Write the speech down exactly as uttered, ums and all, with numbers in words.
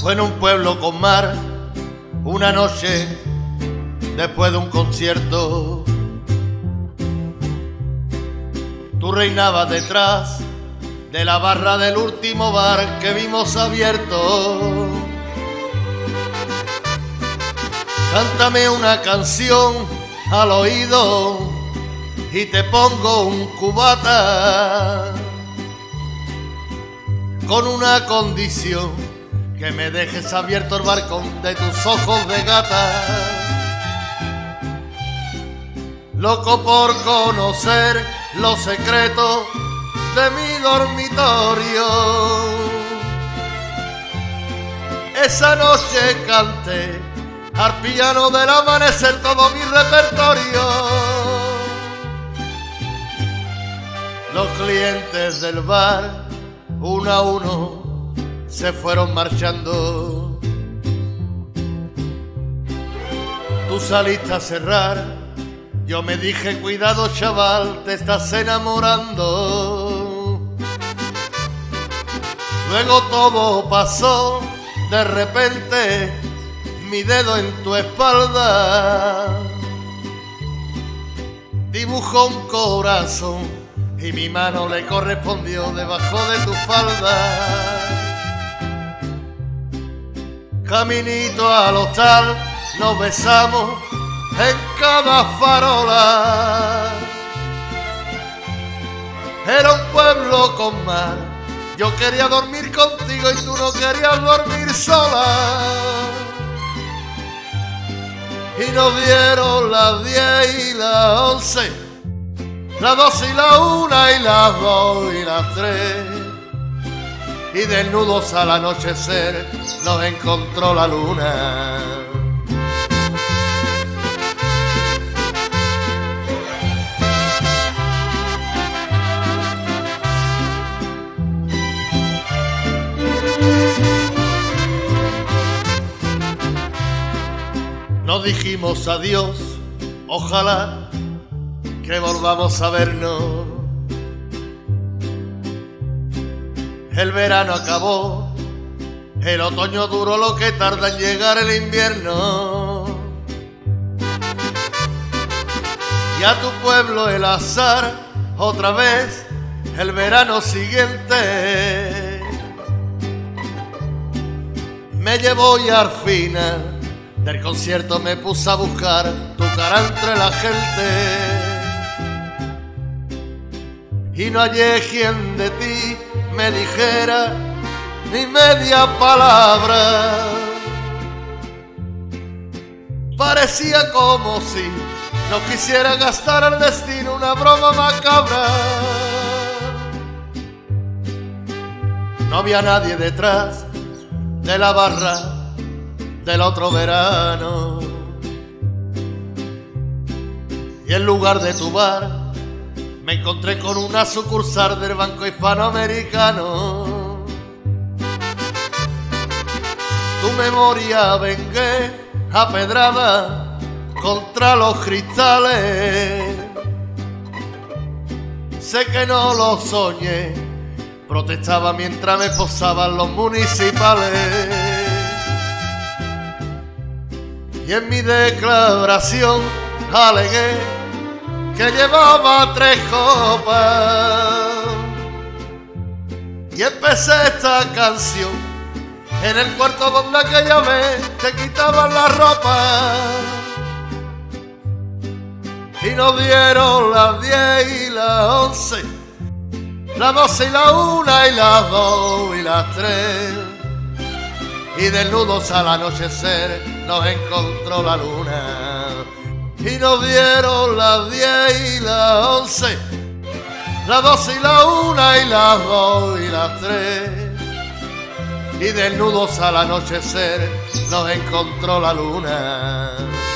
Fue en un pueblo con mar, una noche después de un concierto. Tú reinabas detrás de la barra del último bar que vimos abierto. Cántame una canción al oído y te pongo un cubata, con una condición: que me dejes abierto el balcón de tus ojos de gata. Loco por conocer los secretos de mi dormitorio, esa noche canté al piano del amanecer todo mi repertorio. Los clientes del bar, uno a uno, se fueron marchando. Tú saliste a cerrar, yo me dije: cuidado chaval, te estás enamorando. Luego todo pasó, de repente mi dedo en tu espalda dibujó un corazón y mi mano le correspondió debajo de tu falda. Caminito al hostal nos besamos en cada farola. Era un pueblo con mar, yo quería dormir contigo y tú no querías dormir sola. Y nos dieron las diez y las once, las doce y la una y las dos y las tres, y desnudos al anochecer nos encontró la luna. Nos dijimos adiós, ojalá que volvamos a vernos. El verano acabó, el otoño duró lo que tarda en llegar el invierno. Y a tu pueblo el azar, otra vez el verano siguiente, me llevó y al final del concierto me puse a buscar tu cara entre la gente. Y no hallé quien de ti me dijera ni media palabra. Parecía como si no quisiera gastar al destino una broma macabra. No había nadie detrás de la barra del otro verano, y en lugar de tu bar me encontré con una sucursal del Banco Hispanoamericano. Tu memoria vengué a pedrada contra los cristales. Sé que no lo soñé, protestaba mientras me posaban los municipales. Y en mi declaración alegué que llevaba tres copas. Y empecé esta canción en el cuarto donde aquella vez te quitaban la ropa. Y nos dieron las diez y las once, las doce y la una y las dos y las tres, y desnudos al anochecer nos encontró la luna. Y nos dieron las diez y las once, las doce y la una y las dos y las tres, y desnudos al anochecer nos encontró la luna.